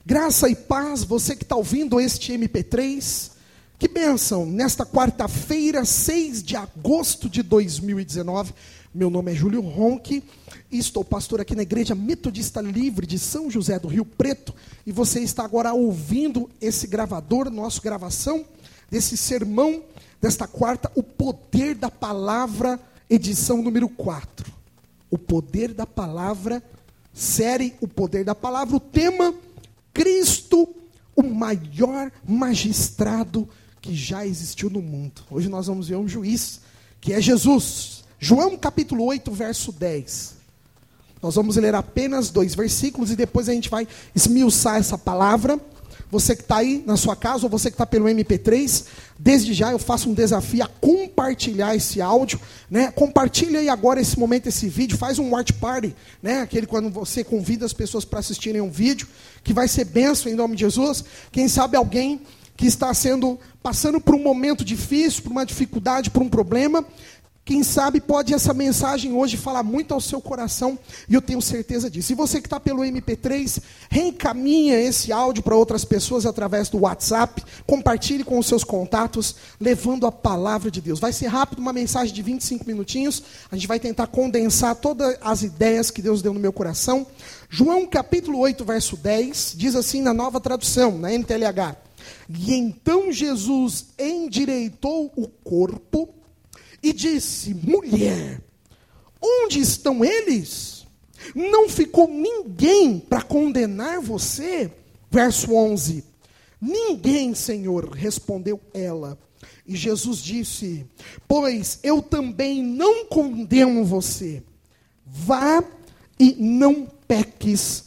Graça e paz, você que está ouvindo este MP3, que bênção, nesta quarta-feira, 6 de agosto de 2019, meu nome é Júlio Ronque, e estou pastor aqui na Igreja Metodista Livre de São José do Rio Preto, e você está agora ouvindo esse gravador, nossa gravação, desse sermão, desta quarta, o poder da palavra, edição número 4, o poder da palavra, série O Poder da Palavra, o tema, Cristo, o maior magistrado que já existiu no mundo. Hoje nós vamos ver um juiz, que é Jesus. João capítulo 8, verso 10. Nós vamos ler apenas 2 versículos e depois a gente vai esmiuçar essa palavra. Você que está aí na sua casa ou você que está pelo MP3, desde já eu faço um desafio a compartilhar esse áudio, né? Compartilha aí agora esse momento, esse vídeo, faz um watch party, né? Aquele quando você convida as pessoas para assistirem um vídeo, que vai ser bênção em nome de Jesus. Quem sabe alguém que está passando por um momento difícil, por uma dificuldade, por um problema, quem sabe pode essa mensagem hoje falar muito ao seu coração, e eu tenho certeza disso. E você que está pelo MP3, reencaminha esse áudio para outras pessoas através do WhatsApp, compartilhe com os seus contatos, levando a palavra de Deus. Vai ser rápido, uma mensagem de 25 minutinhos, a gente vai tentar condensar todas as ideias que Deus deu no meu coração. João capítulo 8, verso 10, diz assim na Nova Tradução, na NTLH: E então Jesus endireitou o corpo, e disse: mulher, onde estão eles? Não ficou ninguém para condenar você? Verso 11. Ninguém, Senhor, respondeu ela. E Jesus disse: pois eu também não condeno você. Vá e não peques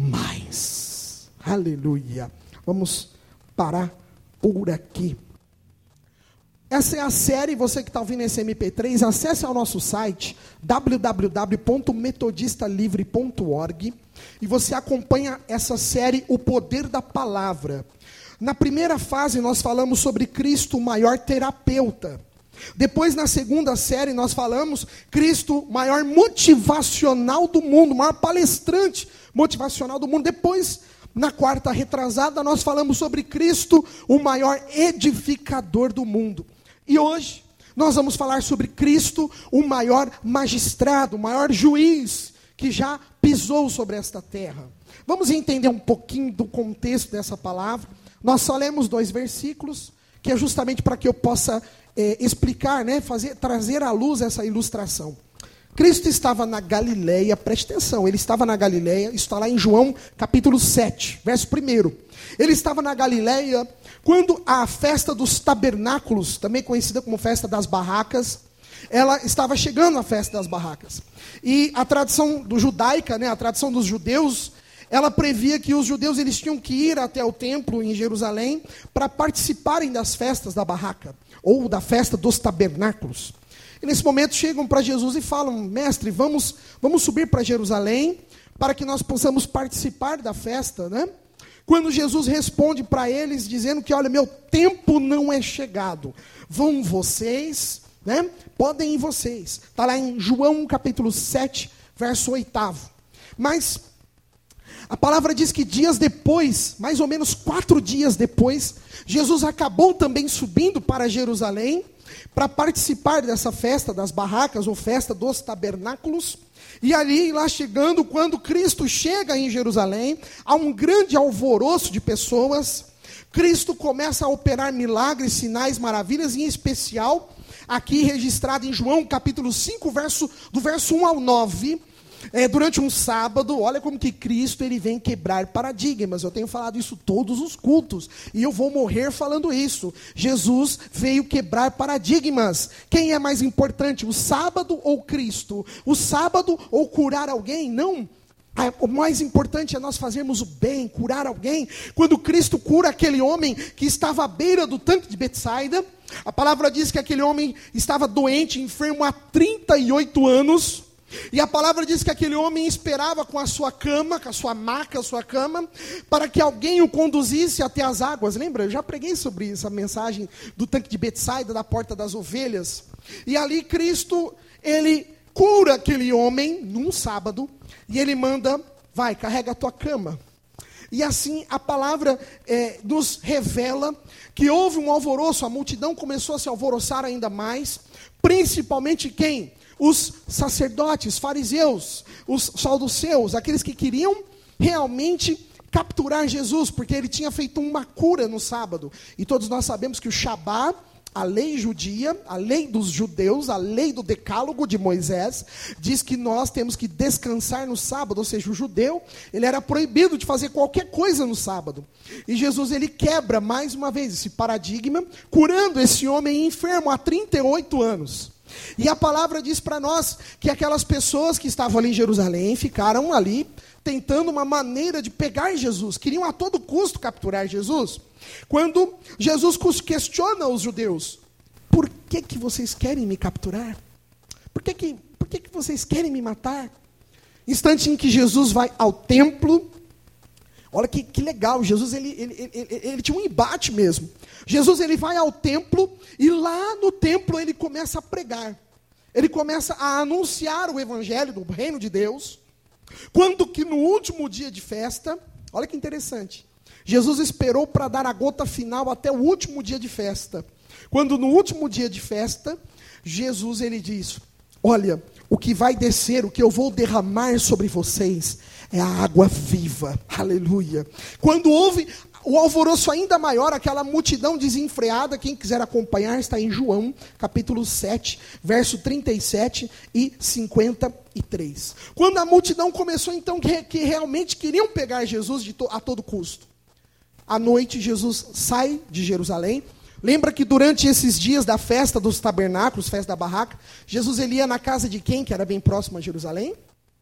mais. Aleluia. Vamos parar por aqui. Essa é a série, você que está ouvindo esse MP3, acesse ao nosso site, www.metodistalivre.org, e você acompanha essa série, O Poder da Palavra. Na primeira fase, nós falamos sobre Cristo, o maior terapeuta. Depois, na segunda série, nós falamos Cristo, o maior motivacional do mundo, o maior palestrante motivacional do mundo. Depois, na quarta retrasada, nós falamos sobre Cristo, o maior edificador do mundo. E hoje, nós vamos falar sobre Cristo, o maior magistrado, o maior juiz que já pisou sobre esta terra. Vamos entender um pouquinho do contexto dessa palavra. Nós só lemos 2 versículos, que é justamente para que eu possa explicar, né, trazer à luz essa ilustração. Cristo estava na Galileia, preste atenção, ele estava na Galileia, isso está lá em João capítulo 7, verso 1. Ele estava na Galileia quando a festa dos tabernáculos, também conhecida como festa das barracas, ela estava chegando, a festa das barracas. E a tradição judaica, né, a tradição dos judeus, ela previa que os judeus eles tinham que ir até o templo em Jerusalém para participarem das festas da barraca, ou da festa dos tabernáculos. E nesse momento chegam para Jesus e falam: mestre, vamos subir para Jerusalém para que nós possamos participar da festa, né? Quando Jesus responde para eles dizendo que, olha, meu tempo não é chegado. Vão vocês, né? Podem ir vocês. Está lá em João capítulo 7, verso 8. Mas a palavra diz que dias depois, mais ou menos 4 dias depois, Jesus acabou também subindo para Jerusalém para participar dessa festa das barracas, ou festa dos tabernáculos. E ali, lá chegando, quando Cristo chega em Jerusalém, há um grande alvoroço de pessoas. Cristo começa a operar milagres, sinais, maravilhas, em especial, aqui registrado em João capítulo 5, do verso 1 ao 9, durante um sábado. Olha como que Cristo ele vem quebrar paradigmas. Eu tenho falado isso todos os cultos, e eu vou morrer falando isso. Jesus veio quebrar paradigmas. Quem é mais importante, o sábado ou Cristo? O sábado ou curar alguém? Não. O mais importante é nós fazermos o bem, curar alguém. Quando Cristo cura aquele homem que estava à beira do tanque de Betsaida, a palavra diz que aquele homem estava doente, enfermo há 38 anos. E a palavra diz que aquele homem esperava com a sua cama, com a sua maca, a sua cama, para que alguém o conduzisse até as águas. Lembra? Eu já preguei sobre essa mensagem do tanque de Betsaida, da porta das ovelhas. E ali Cristo, ele cura aquele homem num sábado, e ele manda: vai, carrega a tua cama. E assim a palavra nos revela que houve um alvoroço, a multidão começou a se alvoroçar ainda mais, principalmente quem? Os sacerdotes, fariseus, os saduceus, aqueles que queriam realmente capturar Jesus, porque ele tinha feito uma cura no sábado. E todos nós sabemos que o Shabá, a lei judia, a lei dos judeus, a lei do decálogo de Moisés, diz que nós temos que descansar no sábado, ou seja, o judeu, ele era proibido de fazer qualquer coisa no sábado. E Jesus, ele quebra mais uma vez esse paradigma, curando esse homem enfermo há 38 anos. E a palavra diz para nós que aquelas pessoas que estavam ali em Jerusalém ficaram ali tentando uma maneira de pegar Jesus, queriam a todo custo capturar Jesus. Quando Jesus questiona os judeus, por que vocês querem me capturar? Por que vocês querem me matar? Instante em que Jesus vai ao templo, olha que legal, Jesus ele tinha um embate mesmo. Jesus ele vai ao templo e lá no templo ele começa a pregar. Ele começa a anunciar o evangelho do reino de Deus. Quando que no último dia de festa, olha que interessante, Jesus esperou para dar a gota final até o último dia de festa. Quando no último dia de festa, Jesus ele diz, olha, o que vai descer, o que eu vou derramar sobre vocês, é a água viva, aleluia. Quando houve o alvoroço ainda maior, aquela multidão desenfreada, quem quiser acompanhar, está em João, capítulo 7, verso 37 e 53. Quando a multidão começou, então, que realmente queriam pegar Jesus a todo custo. À noite, Jesus sai de Jerusalém. Lembra que durante esses dias da festa dos tabernáculos, festa da barraca, Jesus ele ia na casa de quem, que era bem próximo a Jerusalém?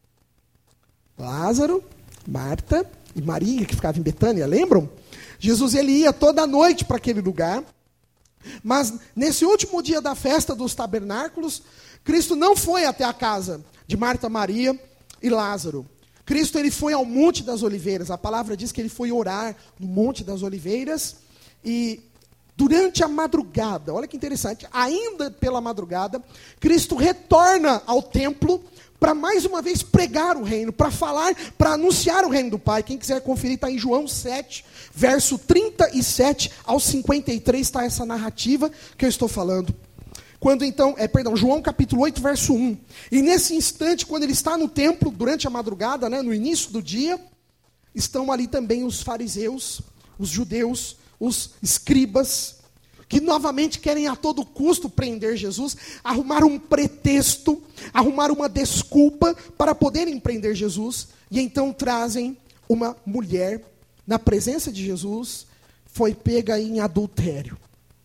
Lázaro, Marta e Maria, que ficava em Betânia, lembram? Jesus ele ia toda noite para aquele lugar, mas nesse último dia da festa dos tabernáculos, Cristo não foi até a casa de Marta, Maria e Lázaro. Cristo ele foi ao Monte das Oliveiras. A palavra diz que ele foi orar no Monte das Oliveiras e durante a madrugada, olha que interessante, ainda pela madrugada, Cristo retorna ao templo para mais uma vez pregar o reino, para falar, para anunciar o reino do Pai. Quem quiser conferir, está em João 7, verso 37 ao 53, está essa narrativa que eu estou falando. Quando então, João capítulo 8, verso 1. E nesse instante, quando ele está no templo, durante a madrugada, no início do dia, estão ali também os fariseus, os judeus, os escribas, que novamente querem a todo custo prender Jesus, arrumar um pretexto, arrumar uma desculpa para poderem prender Jesus, e então trazem uma mulher na presença de Jesus, foi pega em adultério.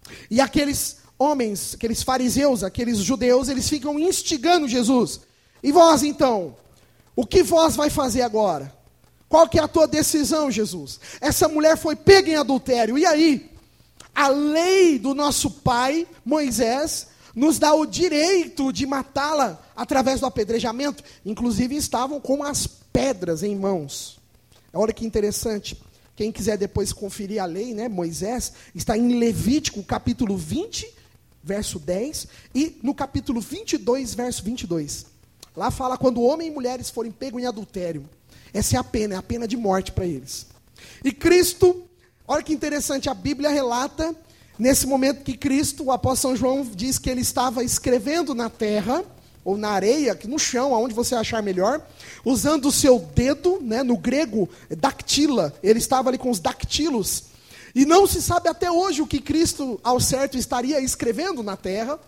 E aqueles homens, aqueles fariseus, aqueles judeus, eles ficam instigando Jesus. E vós então, o que vós vai fazer agora? Qual que é a tua decisão, Jesus? Essa mulher foi pega em adultério, e aí? A lei do nosso pai, Moisés, nos dá o direito de matá-la através do apedrejamento. Inclusive estavam com as pedras em mãos. Olha que interessante. Quem quiser depois conferir a lei, Moisés, está em Levítico, capítulo 20, verso 10, e no capítulo 22, verso 22. Lá fala quando homem e mulheres forem pegos em adultério. Essa é a pena de morte para eles. E Cristo, olha que interessante, a Bíblia relata, nesse momento que Cristo, o apóstolo São João diz que ele estava escrevendo na terra, ou na areia, no chão, aonde você achar melhor, usando o seu dedo, no grego, dactila, ele estava ali com os dactilos, e não se sabe até hoje o que Cristo, ao certo, estaria escrevendo na terra.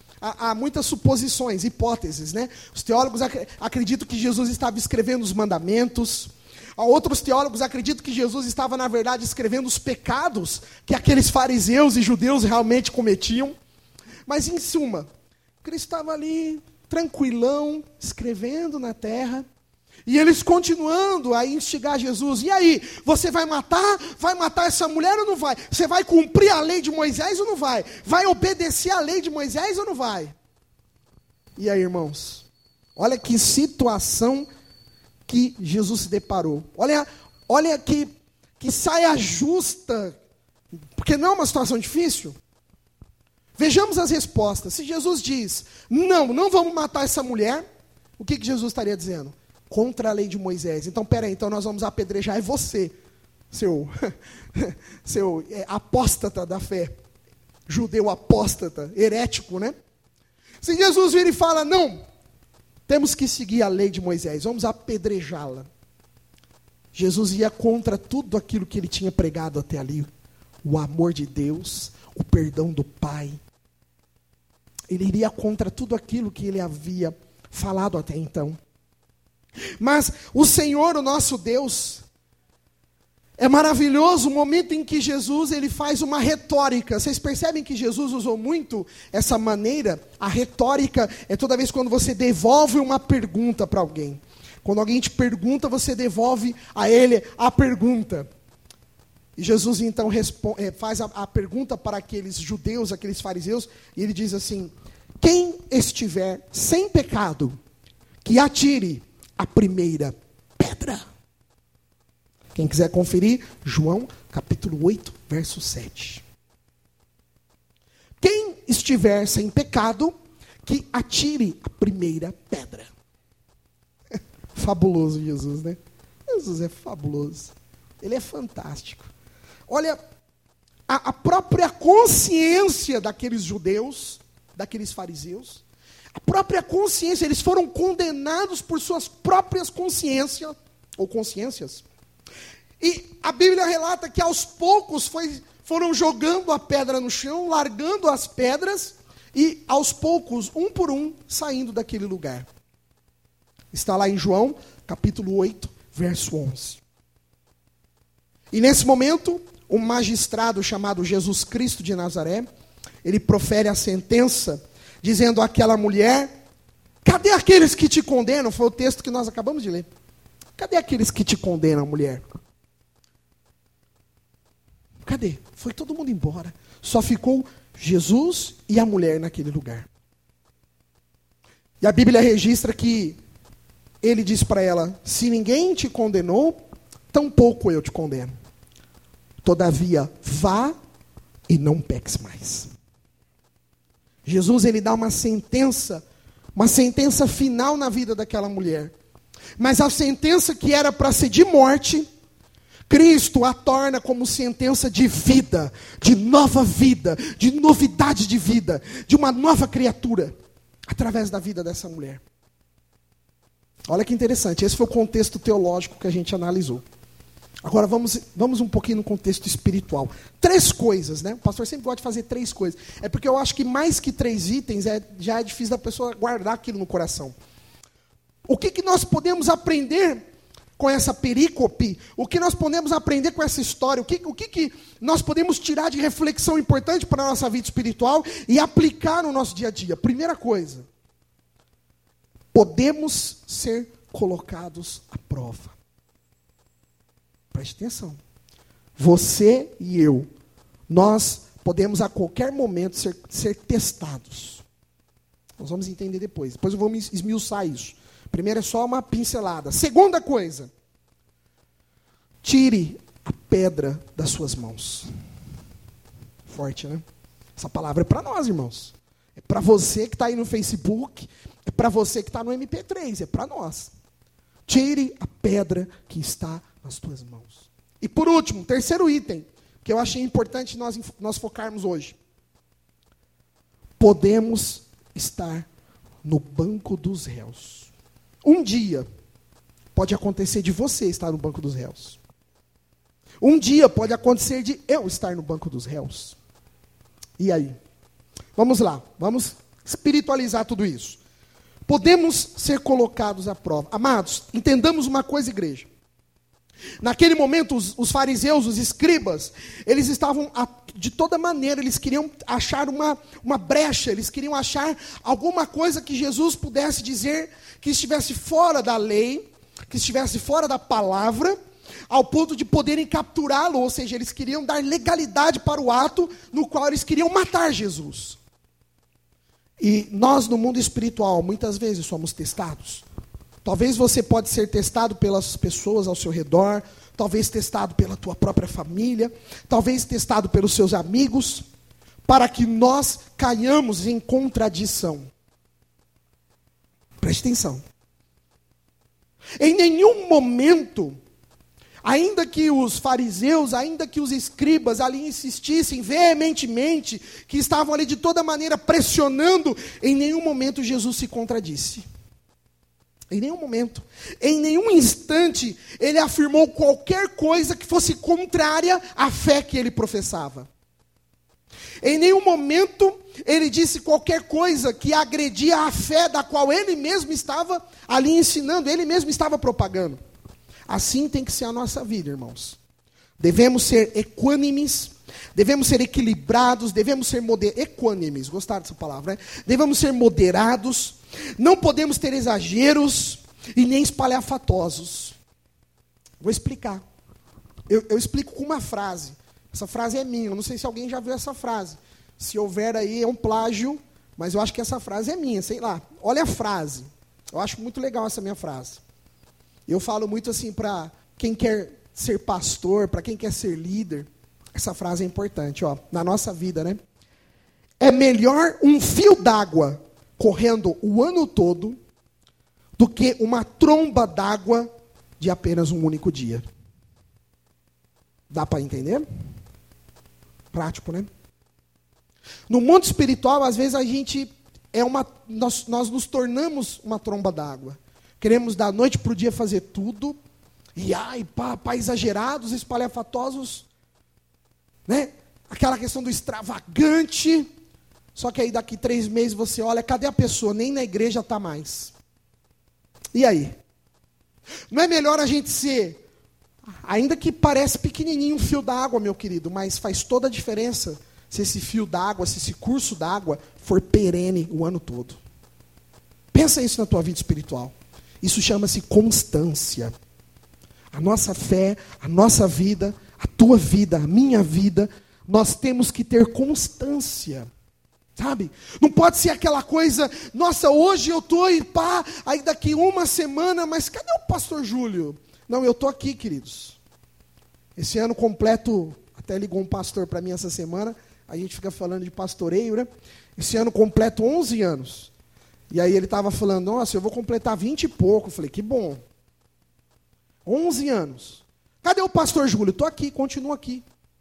Há muitas suposições, hipóteses, Os teólogos acreditam que Jesus estava escrevendo os mandamentos. Outros teólogos acreditam que Jesus estava, na verdade, escrevendo os pecados que aqueles fariseus e judeus realmente cometiam. Mas, em suma, Cristo estava ali, tranquilão, escrevendo na terra, e eles continuando a instigar Jesus. E aí, você vai matar essa mulher ou não vai? Você vai cumprir a lei de Moisés ou não vai? Vai obedecer a lei de Moisés ou não vai? E aí, irmãos, olha que situação que Jesus se deparou. Olha que saia justa, porque não é uma situação difícil. Vejamos as respostas. Se Jesus diz, não vamos matar essa mulher, o que Jesus estaria dizendo? Contra a lei de Moisés. Então, então nós vamos apedrejar você. seu apóstata da fé, judeu apóstata, herético, né? Se Jesus vira e fala, não, temos que seguir a lei de Moisés, vamos apedrejá-la. Jesus ia contra tudo aquilo que ele tinha pregado até ali. O amor de Deus, o perdão do Pai. Ele iria contra tudo aquilo que ele havia falado até então. Mas o Senhor, o nosso Deus, é maravilhoso o momento em que Jesus ele faz uma retórica. Vocês percebem que Jesus usou muito essa maneira? A retórica é toda vez quando você devolve uma pergunta para alguém. Quando alguém te pergunta, você devolve a ele a pergunta. E Jesus então faz a pergunta para aqueles judeus, aqueles fariseus, e ele diz assim, quem estiver sem pecado, que atire a primeira pedra. Quem quiser conferir, João capítulo 8, verso 7. Quem estiver sem pecado, que atire a primeira pedra. Fabuloso Jesus, né? Jesus é fabuloso. Ele é fantástico. Olha, a própria consciência daqueles judeus, daqueles fariseus, a própria consciência, eles foram condenados por suas próprias consciências, ou consciências. E a Bíblia relata que aos poucos foram jogando a pedra no chão, largando as pedras, e aos poucos, um por um, saindo daquele lugar. Está lá em João, capítulo 8, verso 11. E nesse momento, um magistrado chamado Jesus Cristo de Nazaré, ele profere a sentença, dizendo àquela mulher, cadê aqueles que te condenam? Foi o texto que nós acabamos de ler. Cadê aqueles que te condenam, mulher? Cadê? Foi todo mundo embora. Só ficou Jesus e a mulher naquele lugar. E a Bíblia registra que ele diz para ela, se ninguém te condenou, tampouco eu te condeno. Todavia, vá e não peques mais. Jesus, ele dá uma sentença final na vida daquela mulher. Mas a sentença que era para ser de morte, Cristo a torna como sentença de vida, de nova vida, de novidade de vida, de uma nova criatura, através da vida dessa mulher. Olha que interessante, esse foi o contexto teológico que a gente analisou. Agora vamos um pouquinho no contexto espiritual. 3 coisas, né? O pastor sempre gosta de fazer 3 coisas. É porque eu acho que mais que 3 itens, já é difícil da pessoa guardar aquilo no coração. O que nós podemos aprender com essa perícope? O que nós podemos aprender com essa história? O que nós podemos tirar de reflexão importante para a nossa vida espiritual e aplicar no nosso dia a dia? Primeira coisa, podemos ser colocados à prova. Preste atenção. Você e eu, nós podemos a qualquer momento ser testados. Nós vamos entender depois. Depois eu vou me esmiuçar isso. Primeiro é só uma pincelada. Segunda coisa, tire a pedra das suas mãos. Forte, né? Essa palavra é para nós, irmãos. É para você que está aí no Facebook, é para você que está no MP3, é para nós. Tire a pedra que está nas tuas mãos. E por último, terceiro item, que eu achei importante nós focarmos hoje. Podemos estar no banco dos réus. Um dia pode acontecer de você estar no banco dos réus. Um dia pode acontecer de eu estar no banco dos réus. E aí? Vamos lá, vamos espiritualizar tudo isso. Podemos ser colocados à prova. Amados, entendamos uma coisa, igreja. Naquele momento, os fariseus, os escribas, eles estavam, de toda maneira, eles queriam achar uma brecha, eles queriam achar alguma coisa que Jesus pudesse dizer que estivesse fora da lei, que estivesse fora da palavra, ao ponto de poderem capturá-lo, ou seja, eles queriam dar legalidade para o ato no qual eles queriam matar Jesus. E nós, no mundo espiritual, muitas vezes somos testados. Talvez você pode ser testado pelas pessoas ao seu redor, talvez testado pela tua própria família, talvez testado pelos seus amigos, para que nós caiamos em contradição. Preste atenção. Em nenhum momento Ainda que os fariseus, ainda que os escribas ali insistissem veementemente, que estavam ali de toda maneira pressionando, em nenhum momento Jesus se contradisse. Em nenhum momento. Em nenhum instante ele afirmou qualquer coisa que fosse contrária à fé que ele professava. Em nenhum momento ele disse qualquer coisa que agredia a fé da qual ele mesmo estava ali ensinando, ele mesmo estava propagando. Assim tem que ser a nossa vida, irmãos. Devemos ser equânimes, devemos ser equilibrados, devemos ser equânimes, gostaram dessa palavra, né? Devemos ser moderados, não podemos ter exageros e nem espalhafatosos. Vou explicar. Eu explico com uma frase. Essa frase é minha, eu não sei se alguém já viu essa frase. Se houver aí, é um plágio, mas eu acho que essa frase é minha, sei lá. Olha a frase. Eu acho muito legal essa minha frase. Eu falo muito assim para quem quer ser pastor, para quem quer ser líder. Essa frase é importante, ó, na nossa vida, né? É melhor um fio d'água correndo o ano todo do que uma tromba d'água de apenas um único dia. Dá para entender? Prático, né? No mundo espiritual, às vezes a gente nós nos tornamos uma tromba d'água. Queremos da noite para o dia fazer tudo. E pá, exagerados, espalhafatosos. Né? Aquela questão do extravagante. Só que aí daqui 3 meses você olha, cadê a pessoa? Nem na igreja está mais. E aí? Não é melhor a gente ser, ainda que parece pequenininho um fio d'água, meu querido, mas faz toda a diferença se esse fio d'água, se esse curso d'água for perene o ano todo. Pensa isso na tua vida espiritual. Isso chama-se constância. A nossa fé, a nossa vida, a tua vida, a minha vida, nós temos que ter constância. Sabe? Não pode ser aquela coisa, nossa, hoje eu estou e pá, aí daqui uma semana, mas cadê o pastor Júlio? Não, eu estou aqui, queridos. Esse ano completo, até ligou um pastor para mim essa semana, a gente fica falando de pastoreio, né? Esse ano completo 11 anos. E aí ele estava falando, nossa, eu vou completar 20 e pouco. Eu falei, que bom. 11 anos. Cadê o pastor Júlio? Estou aqui, continuo aqui.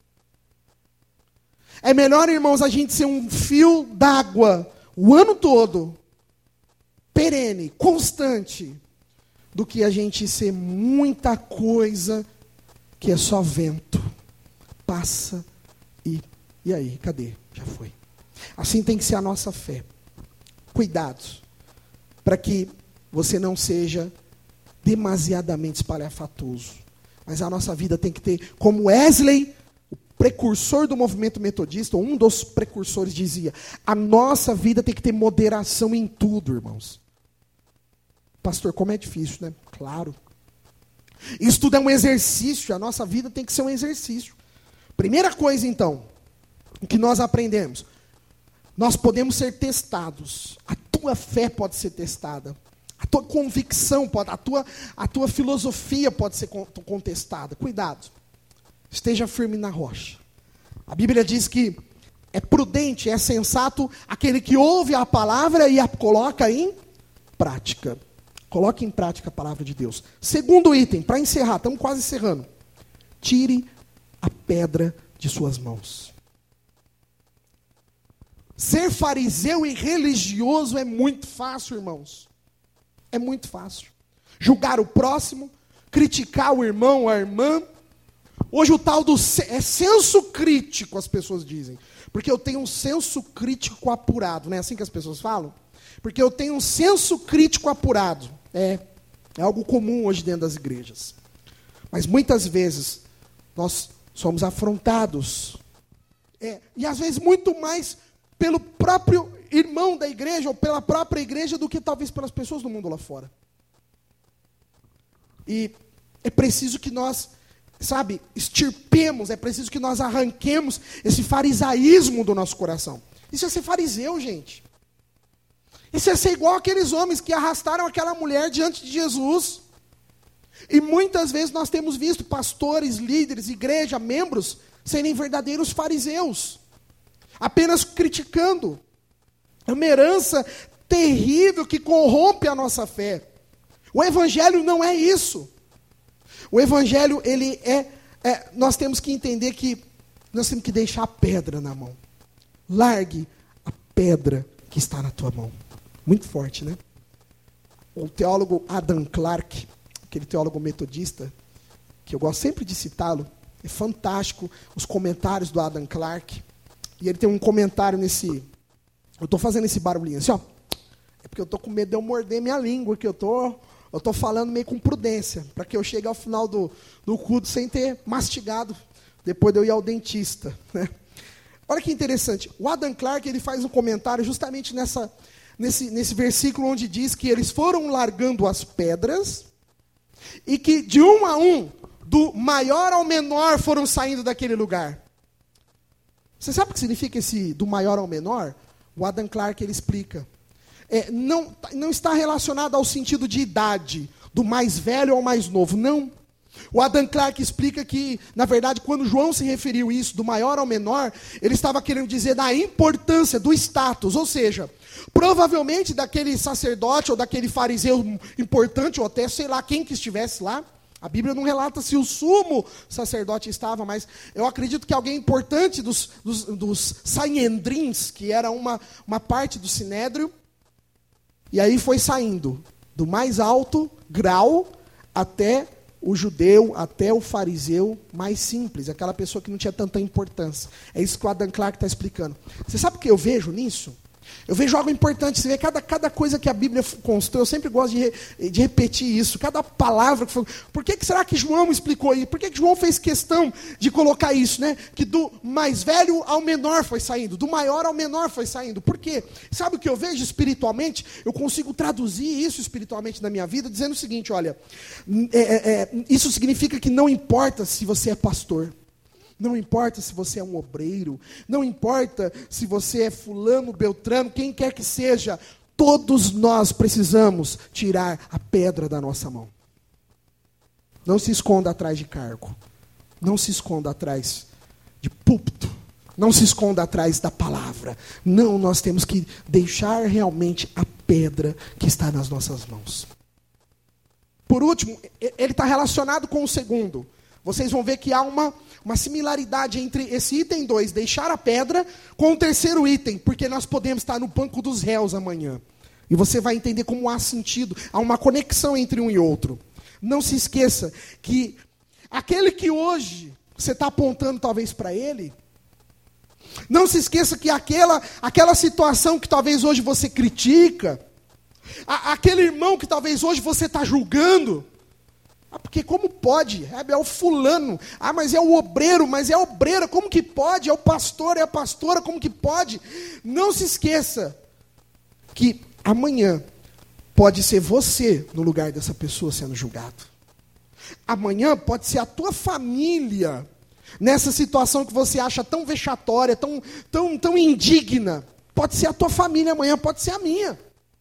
É melhor, irmãos, a gente ser um fio d'água o ano todo, perene, constante, do que a gente ser muita coisa que é só vento. Passa e aí, cadê? Já foi. Assim tem que ser a nossa fé. Cuidados, para que você não seja demasiadamente espalhafatoso. Mas a nossa vida tem que ter, como Wesley, o precursor do movimento metodista, um dos precursores, dizia, a nossa vida tem que ter moderação em tudo, irmãos. Pastor, como é difícil, né? Claro. Isso tudo é um exercício, a nossa vida tem que ser um exercício. Primeira coisa, então, que nós aprendemos, nós podemos ser testados, a tua fé pode ser testada, a tua convicção, a tua filosofia pode ser contestada. Cuidado, esteja firme na rocha. A Bíblia diz que é prudente, é sensato aquele que ouve a palavra e a coloca em prática. Coloque em prática a palavra de Deus. Segundo item, para encerrar, estamos quase encerrando. Tire a pedra de suas mãos. Ser fariseu e religioso é muito fácil, irmãos. É muito fácil. Julgar o próximo, criticar o irmão ou a irmã. Hoje o tal do senso crítico, as pessoas dizem. Porque eu tenho um senso crítico apurado. Não é assim que as pessoas falam? Porque eu tenho um senso crítico apurado. É algo comum hoje dentro das igrejas. Mas muitas vezes nós somos afrontados. E às vezes muito mais pelo próprio irmão da igreja, ou pela própria igreja, do que talvez pelas pessoas do mundo lá fora. E é preciso que nós, extirpemos, é preciso que nós arranquemos esse farisaísmo do nosso coração. Isso é ser fariseu, gente. Isso é ser igual aqueles homens que arrastaram aquela mulher diante de Jesus. E muitas vezes nós temos visto pastores, líderes, igreja, membros, serem verdadeiros fariseus. Apenas criticando. É uma herança terrível que corrompe a nossa fé. O evangelho não é isso. O evangelho, ele nós temos que entender que nós temos que deixar a pedra na mão. Largue a pedra que está na tua mão. Muito forte, né? O teólogo Adam Clarke, aquele teólogo metodista, que eu gosto sempre de citá-lo, é fantástico os comentários do Adam Clarke. E ele tem um comentário nesse... Eu estou fazendo esse barulhinho assim, ó. É porque eu estou com medo de eu morder minha língua, que eu estou falando meio com prudência, para que eu chegue ao final do culto sem ter mastigado, depois de eu ir ao dentista, né? Olha que interessante. O Adam Clarke, ele faz um comentário justamente nesse versículo onde diz que eles foram largando as pedras e que de um a um, do maior ao menor, foram saindo daquele lugar. Você sabe o que significa esse do maior ao menor? O Adam Clarke, ele explica. Não está relacionado ao sentido de idade, do mais velho ao mais novo, não. O Adam Clarke explica que, na verdade, quando João se referiu isso, do maior ao menor, ele estava querendo dizer da importância, do status, ou seja, provavelmente daquele sacerdote ou daquele fariseu importante, ou até sei lá quem que estivesse lá. A Bíblia não relata se o sumo sacerdote estava, mas eu acredito que alguém importante dos Sanhedrins, que era uma parte do Sinédrio, e aí foi saindo do mais alto grau até o judeu, até o fariseu mais simples, aquela pessoa que não tinha tanta importância. É isso que o Adam Clarke está explicando. Você sabe o que eu vejo nisso? Eu vejo algo importante. Você vê cada coisa que a Bíblia constrói, eu sempre gosto de repetir isso, cada palavra que foi. Por que será que João explicou isso? Por que João fez questão de colocar isso, né? Que do mais velho ao menor foi saindo, do maior ao menor foi saindo. Por quê? Sabe o que eu vejo espiritualmente? Eu consigo traduzir isso espiritualmente na minha vida, dizendo o seguinte, olha, isso significa que não importa se você é pastor, não importa se você é um obreiro, não importa se você é fulano, beltrano, quem quer que seja, todos nós precisamos tirar a pedra da nossa mão. Não se esconda atrás de cargo, não se esconda atrás de púlpito, não se esconda atrás da palavra. Não, nós temos que deixar realmente a pedra que está nas nossas mãos. Por último, ele está relacionado com o segundo. Vocês vão ver que há uma similaridade entre esse item 2, deixar a pedra, com o terceiro item, porque nós podemos estar no banco dos réus amanhã. E você vai entender como há sentido, há uma conexão entre um e outro. Não se esqueça que aquele que hoje você está apontando talvez para ele, não se esqueça que aquela situação que talvez hoje você critica, aquele irmão que talvez hoje você está julgando, porque como pode? É o fulano. Mas é o obreiro, mas é a obreira. Como que pode? É o pastor, é a pastora. Como que pode? Não se esqueça que amanhã pode ser você no lugar dessa pessoa sendo julgado. Amanhã pode ser a tua família nessa situação que você acha tão vexatória, tão indigna. Pode ser a tua família amanhã, pode ser a minha.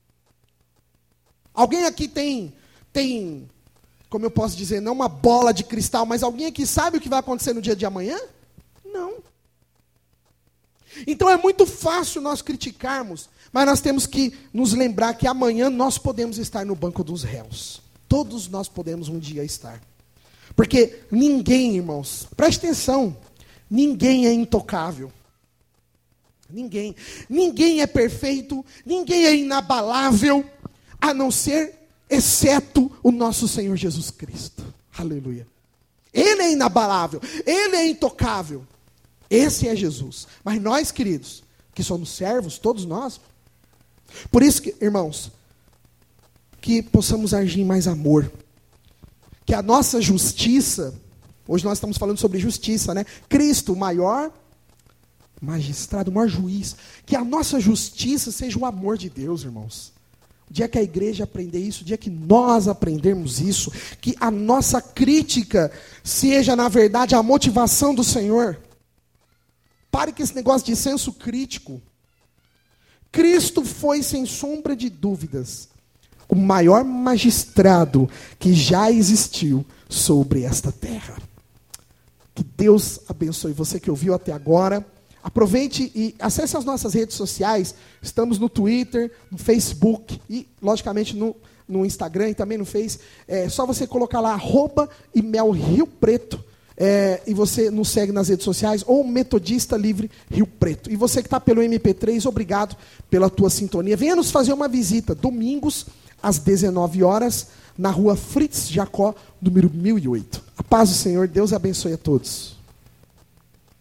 Alguém aqui tem, como eu posso dizer, não uma bola de cristal, mas alguém aqui sabe o que vai acontecer no dia de amanhã? Não. Então é muito fácil nós criticarmos, mas nós temos que nos lembrar que amanhã nós podemos estar no banco dos réus. Todos nós podemos um dia estar. Porque ninguém, irmãos, preste atenção, ninguém é intocável. Ninguém. Ninguém é perfeito, ninguém é inabalável, a não ser exceto o nosso Senhor Jesus Cristo. Aleluia. Ele é inabalável, Ele é intocável. Esse é Jesus. Mas nós, queridos, que somos servos, todos nós, por isso que, irmãos, que possamos agir em mais amor. Que a nossa justiça, hoje nós estamos falando sobre justiça, né? Cristo, o maior magistrado, o maior juiz. Que a nossa justiça seja o amor de Deus, irmãos. O dia que a igreja aprender isso, o dia que nós aprendermos isso, que a nossa crítica seja, na verdade, a motivação do Senhor. Pare com esse negócio de senso crítico. Cristo foi, sem sombra de dúvidas, o maior magistrado que já existiu sobre esta terra. Que Deus abençoe você que ouviu até agora. Aproveite e acesse as nossas redes sociais. Estamos no Twitter, no Facebook e, logicamente, no Instagram e também no Face. É só você colocar lá @ImelRioPreto. E você nos segue nas redes sociais, ou Metodista Livre Rio Preto. E você que está pelo MP3, obrigado pela tua sintonia. Venha nos fazer uma visita, domingos, às 19 horas, na rua Fritz Jacó, número 1008. A paz do Senhor, Deus abençoe a todos.